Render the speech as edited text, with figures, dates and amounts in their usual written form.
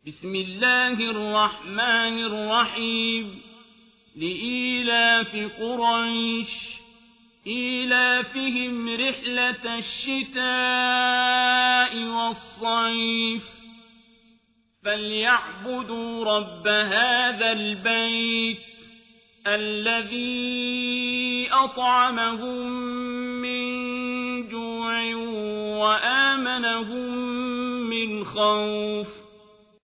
بسم الله الرحمن الرحيم لإيلاف قريش إيلافهم رحلة الشتاء والصيف فليعبدوا رب هذا البيت الذي أطعمهم من جوع وآمنهم من خوف